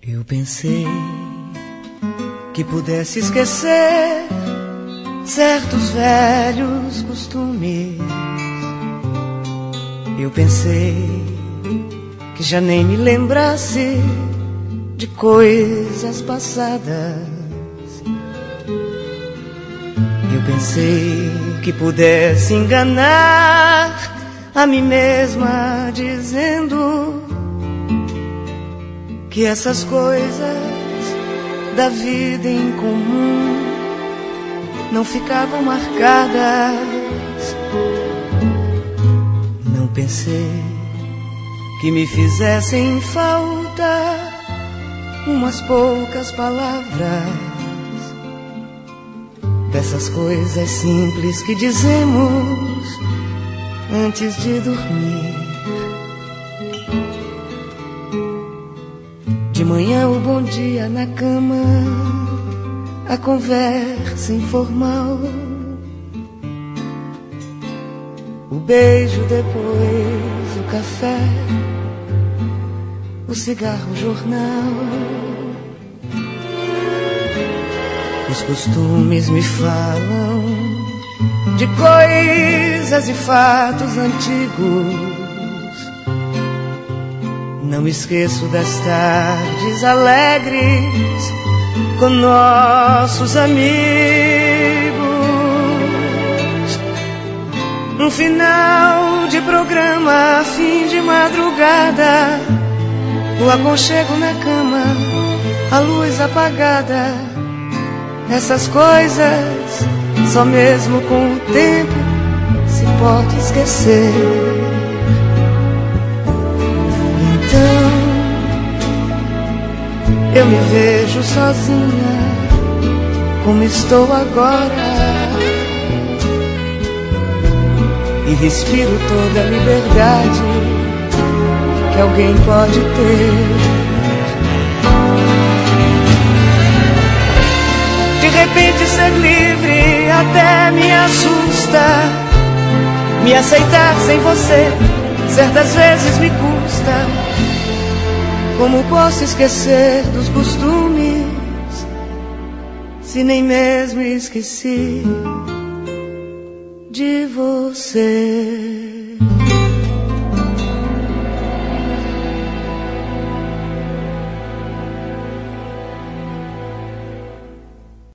Eu pensei que pudesse esquecer certos velhos costumes. Eu pensei que já nem me lembrasse de coisas passadas. Eu pensei que pudesse enganar a mim mesma dizendo que essas coisas da vida em comum não ficavam marcadas. Não pensei que me fizessem falta umas poucas palavras dessas coisas simples que dizemos antes de dormir. De manhã o bom dia na cama, a conversa informal, o beijo depois, o café, o cigarro, o jornal. Os costumes me falam de coisas e fatos antigos. Não me esqueço das tardes alegres com nossos amigos. Um final de programa, fim de madrugada, o aconchego na cama, a luz apagada. Essas coisas só mesmo com o tempo se pode esquecer. Então eu me vejo sozinha como estou agora e respiro toda a liberdade que alguém pode ter. De repente ser livre até me assusta. Me aceitar sem você certas vezes me custa. Como posso esquecer dos costumes se nem mesmo esqueci de você?